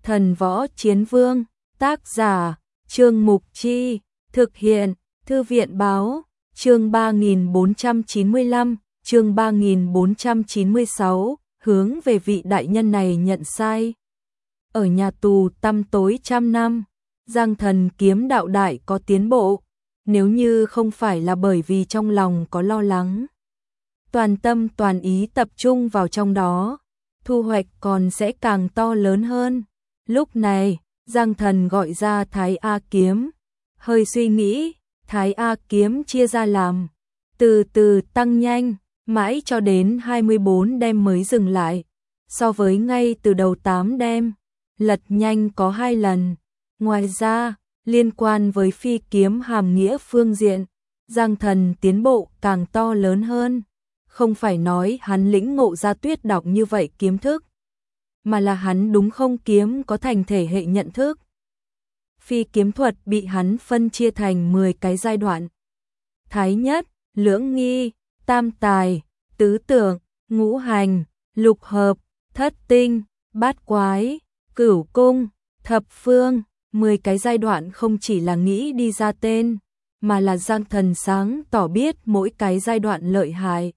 Thần Võ Chiến Vương, tác giả, Trương Mục Chi, thực hiện, Thư viện Báo, chương 3495, chương 3496, hướng về vị đại nhân này nhận sai. Ở nhà tù tăm tối trăm năm, Giang Thần kiếm đạo đại có tiến bộ, nếu như không phải là bởi vì trong lòng có lo lắng, toàn tâm toàn ý tập trung vào trong đó, thu hoạch còn sẽ càng to lớn hơn. Lúc này, Giang Thần gọi ra Thái A kiếm, hơi suy nghĩ, Thái A kiếm chia ra làm, từ từ tăng nhanh, mãi cho đến 24 đêm mới dừng lại, so với ngay từ đầu 8 đêm, lật nhanh có 2 lần. Ngoài ra, liên quan với phi kiếm hàm nghĩa phương diện, Giang Thần tiến bộ càng to lớn hơn. Không phải nói hắn lĩnh ngộ ra tuyết đọc như vậy kiếm thức, mà là hắn đúng không kiếm có thành thể hệ nhận thức. Phi kiếm thuật bị hắn phân chia thành 10 cái giai đoạn. Thái nhất, lưỡng nghi, tam tài, tứ tưởng, ngũ hành, lục hợp, thất tinh, bát quái, cửu cung, thập phương. 10 cái giai đoạn không chỉ là nghĩ đi ra tên, mà là Giang Thần sáng tỏ biết mỗi cái giai đoạn lợi hại.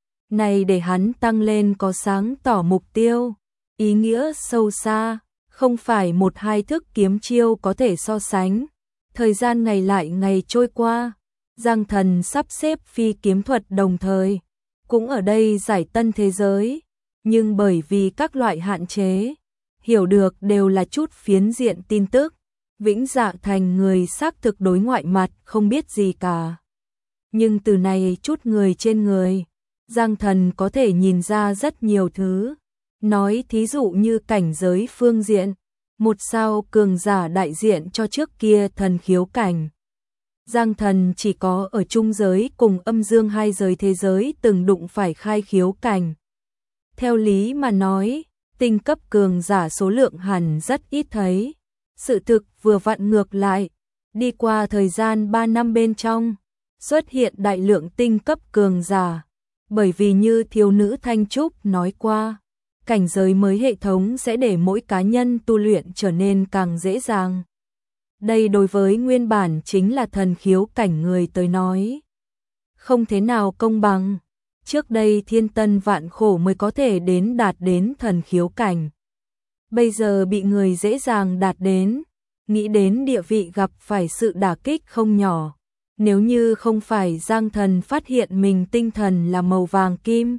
Này để hắn tăng lên có sáng tỏ mục tiêu, ý nghĩa sâu xa, không phải một hai thức kiếm chiêu có thể so sánh. Thời gian ngày lại ngày trôi qua, Giang Thần sắp xếp phi kiếm thuật đồng thời, cũng ở đây giải tân thế giới, nhưng bởi vì các loại hạn chế, hiểu được đều là chút phiến diện tin tức, vĩnh dạ thành người xác thực đối ngoại mặt không biết gì cả. Nhưng từ này chút người trên người, Giang Thần có thể nhìn ra rất nhiều thứ. Nói thí dụ như cảnh giới phương diện, một sao cường giả đại diện cho trước kia thần khiếu cảnh. Giang Thần chỉ có ở trung giới cùng âm dương hai giới thế giới từng đụng phải khai khiếu cảnh. Theo lý mà nói, tinh cấp cường giả số lượng hẳn rất ít thấy. Sự thực vừa vặn ngược lại, đi qua thời gian 3 năm bên trong, xuất hiện đại lượng tinh cấp cường giả. Bởi vì như thiếu nữ Thanh Trúc nói qua, cảnh giới mới hệ thống sẽ để mỗi cá nhân tu luyện trở nên càng dễ dàng. Đây đối với nguyên bản chính là thần khiếu cảnh người tới nói, không thế nào công bằng. Trước đây thiên tân vạn khổ mới có thể đạt đến thần khiếu cảnh. Bây giờ bị người dễ dàng đạt đến, nghĩ đến địa vị gặp phải sự đả kích không nhỏ. Nếu như không phải Giang Thần phát hiện mình tinh thần là màu vàng kim,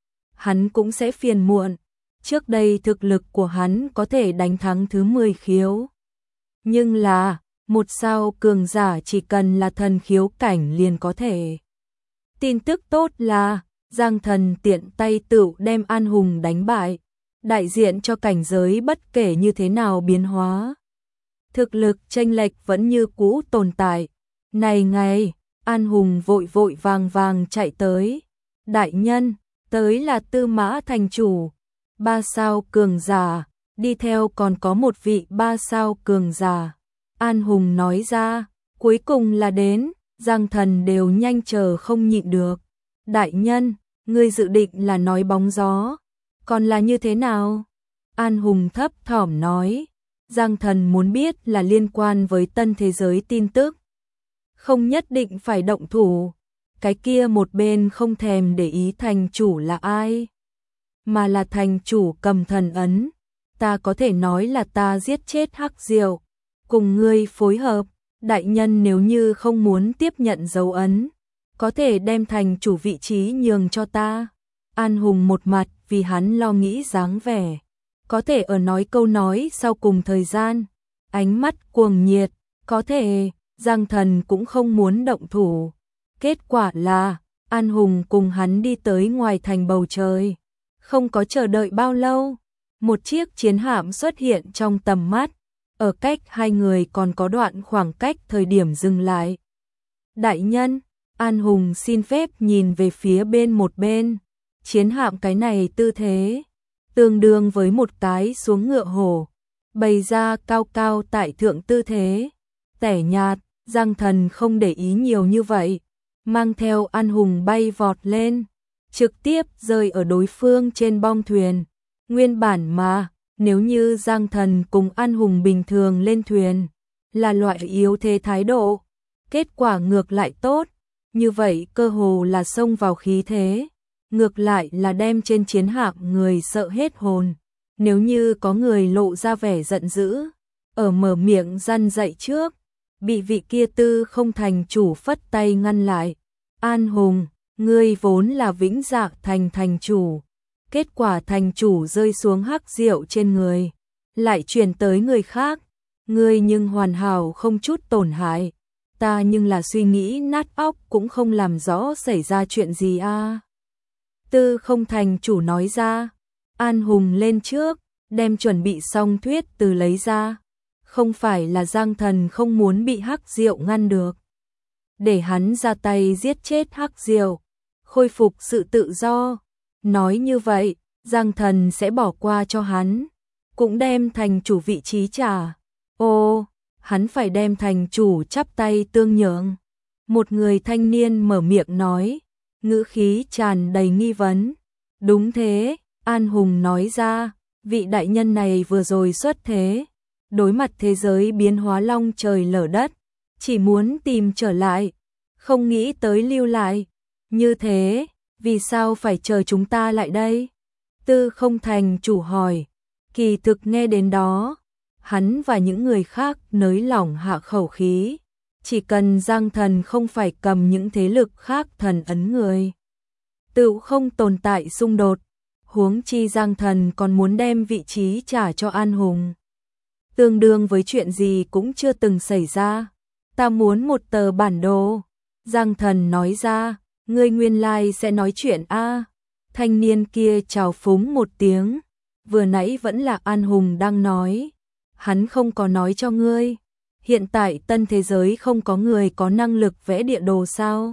hắn cũng sẽ phiền muộn. Trước đây thực lực của hắn có thể đánh thắng thứ 10 khiếu. Nhưng là, một sao cường giả chỉ cần là thần khiếu cảnh liền có thể. Tin tức tốt là, Giang Thần tiện tay tự đem An Hùng đánh bại, đại diện cho cảnh giới bất kể như thế nào biến hóa. Thực lực chênh lệch vẫn như cũ tồn tại. Này ngày, An Hùng vội vội vàng chạy tới. Đại nhân, tới là Tư Mã thành chủ. 3 sao cường giả, đi theo còn có một vị 3 sao cường giả. An Hùng nói ra, cuối cùng là đến, Giang Thần đều nhanh chờ không nhịn được. Đại nhân, ngươi dự định là nói bóng gió, còn là như thế nào? An Hùng thấp thỏm nói, Giang Thần muốn biết là liên quan với tân thế giới tin tức. Không nhất định phải động thủ, cái kia một bên không thèm để ý thành chủ là ai, mà là thành chủ cầm thần ấn. Ta có thể nói là ta giết chết Hắc Diệu, cùng ngươi phối hợp. Đại nhân nếu như không muốn tiếp nhận dấu ấn, có thể đem thành chủ vị trí nhường cho ta. An Hùng một mặt vì hắn lo nghĩ dáng vẻ, có thể ở nói câu nói sau cùng thời gian, ánh mắt cuồng nhiệt, có thể Giang Thần cũng không muốn động thủ. Kết quả là, An Hùng cùng hắn đi tới ngoài thành bầu trời. Không có chờ đợi bao lâu, một chiếc chiến hạm xuất hiện trong tầm mắt, ở cách hai người còn có đoạn khoảng cách thời điểm dừng lại. Đại nhân, An Hùng xin phép nhìn về phía một bên, chiến hạm cái này tư thế, tương đương với một cái xuống ngựa hổ, bày ra cao cao tại thượng tư thế, tẻ nhạt. Giang Thần không để ý nhiều như vậy, mang theo An Hùng bay vọt lên, trực tiếp rơi ở đối phương trên bong thuyền. Nguyên bản mà, Nếu như Giang Thần cùng An Hùng bình thường lên thuyền, là loại yếu thế thái độ, kết quả ngược lại tốt, như vậy cơ hồ là xông vào khí thế, ngược lại là đem trên chiến hạm người sợ hết hồn. Nếu như có người lộ ra vẻ giận dữ, ở mở miệng răn dạy trước, bị vị kia Tư Không thành chủ phất tay ngăn lại. An Hùng, ngươi vốn là Vĩnh Dạ thành thành chủ, kết quả thành chủ rơi xuống hắc rượu trên người, lại truyền tới người khác, ngươi nhưng hoàn hảo không chút tổn hại, ta nhưng là suy nghĩ nát óc cũng không làm rõ xảy ra chuyện gì a. Tư Không thành chủ nói ra. An Hùng lên trước, đem chuẩn bị xong thuyết từ lấy ra. Không phải là Giang Thần không muốn bị hắc diệu ngăn được. Để hắn ra tay giết chết hắc diệu, khôi phục sự tự do. Nói như vậy, Giang Thần sẽ bỏ qua cho hắn, cũng đem thành chủ vị trí trả. Ô, hắn phải đem thành chủ chắp tay tương nhượng. Một người thanh niên mở miệng nói, ngữ khí tràn đầy nghi vấn. Đúng thế, An Hùng nói ra, vị đại nhân này vừa rồi xuất thế, đối mặt thế giới biến hóa long trời lở đất, chỉ muốn tìm trở lại, không nghĩ tới lưu lại. Như thế, vì sao phải chờ chúng ta lại đây? Tư Không thành chủ hỏi. Kỳ thực nghe đến đó, hắn và những người khác nới lỏng hạ khẩu khí. Chỉ cần Giang Thần không phải cầm những thế lực khác thần ấn người, tự không tồn tại xung đột. Huống chi Giang Thần còn muốn đem vị trí trả cho An Hùng. Tương đương với chuyện gì cũng chưa từng xảy ra. Ta muốn một tờ bản đồ. Giang Thần nói ra, ngươi nguyên lai sẽ nói chuyện a. Thanh niên kia chào phúng một tiếng. Vừa nãy vẫn là An Hùng đang nói. Hắn không có nói cho ngươi. Hiện tại tân thế giới không có người có năng lực vẽ địa đồ sao?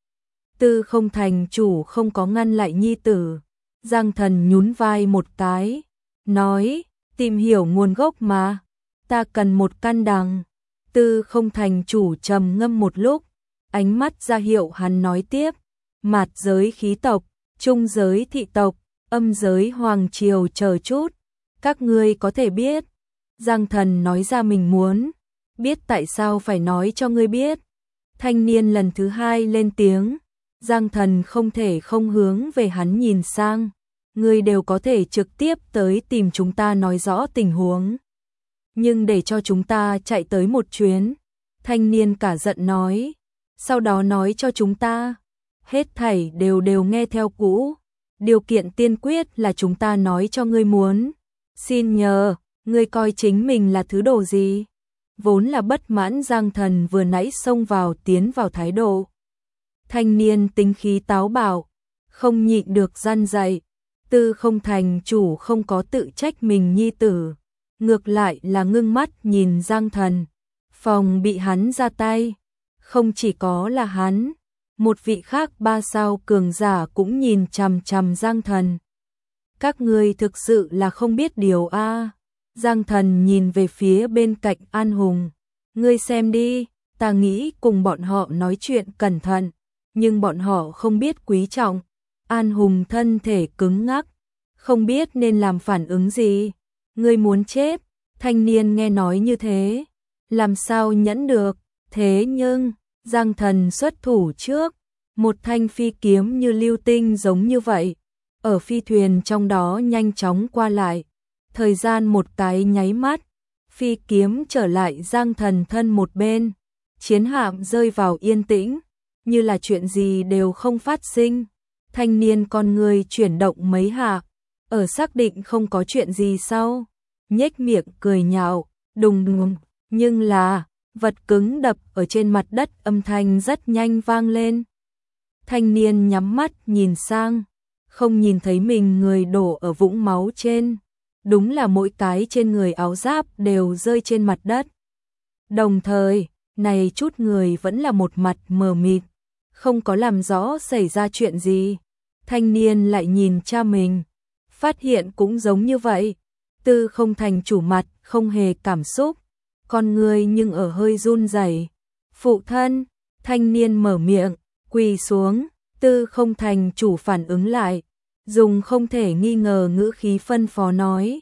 Tư Không thành chủ không có ngăn lại nhi tử. Giang Thần nhún vai một cái, nói, tìm hiểu nguồn gốc mà, ta cần một căn đằng. Tư Không thành chủ trầm ngâm một lúc, ánh mắt ra hiệu hắn nói tiếp, mạt giới khí tộc, trung giới thị tộc, âm giới hoàng triều chờ chút, các ngươi có thể biết. Giang Thần nói ra mình muốn, biết tại sao phải nói cho ngươi biết. Thanh niên lần thứ hai lên tiếng, Giang Thần không thể không hướng về hắn nhìn sang. Ngươi đều có thể trực tiếp tới tìm chúng ta nói rõ tình huống. Nhưng để cho chúng ta chạy tới một chuyến. Thanh niên cả giận nói. Sau đó nói cho chúng ta. Hết thảy đều nghe theo cũ. Điều kiện tiên quyết là chúng ta nói cho ngươi muốn. Xin nhờ, ngươi coi chính mình là thứ đồ gì? Vốn là bất mãn Giang Thần vừa nãy xông vào tiến vào thái độ. Thanh niên tính khí táo bạo, không nhịn được răn dạy. Tư Không thành chủ không có tự trách mình nhi tử, ngược lại là ngưng mắt nhìn Giang Thần, phòng bị hắn ra tay. Không chỉ có là hắn, một vị khác 3 sao cường giả cũng nhìn chằm chằm Giang Thần. Các ngươi thực sự là không biết điều a. Giang Thần nhìn về phía bên cạnh An Hùng, ngươi xem đi, ta nghĩ cùng bọn họ nói chuyện cẩn thận, nhưng bọn họ không biết quý trọng. An Hùng thân thể cứng ngắc, không biết nên làm phản ứng gì. Ngươi muốn chết? Thanh niên nghe nói như thế, làm sao nhẫn được? Thế nhưng, Giang Thần xuất thủ trước, một thanh phi kiếm như lưu tinh giống như vậy, ở phi thuyền trong đó nhanh chóng qua lại. Thời gian một cái nháy mắt, phi kiếm trở lại Giang Thần thân một bên, chiến hạm rơi vào yên tĩnh, như là chuyện gì đều không phát sinh. Thanh niên con người chuyển động mấy hạ, ở xác định không có chuyện gì sau, nhếch miệng cười nhạo, đùng đùng, nhưng là, vật cứng đập ở trên mặt đất âm thanh rất nhanh vang lên. Thanh niên nhắm mắt nhìn sang, không nhìn thấy mình người đổ ở vũng máu trên, đúng là mỗi cái trên người áo giáp đều rơi trên mặt đất. Đồng thời, này chút người vẫn là một mặt mờ mịt, không có làm rõ xảy ra chuyện gì. Thanh niên lại nhìn cha mình, phát hiện cũng giống như vậy. Tư Không thành chủ mặt không hề cảm xúc, con người nhưng ở hơi run rẩy. Phụ thân, thanh niên mở miệng, quỳ xuống. Tư Không thành chủ phản ứng lại, dùng không thể nghi ngờ ngữ khí phân phó nói,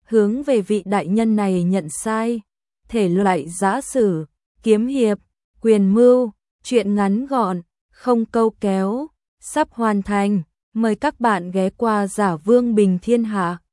hướng về vị đại nhân này nhận sai. Thể loại giã sử, kiếm hiệp, quyền mưu, truyện ngắn gọn, không câu kéo, sắp hoàn thành. Mời các bạn ghé qua Giả Vương Bình Thiên Hạ.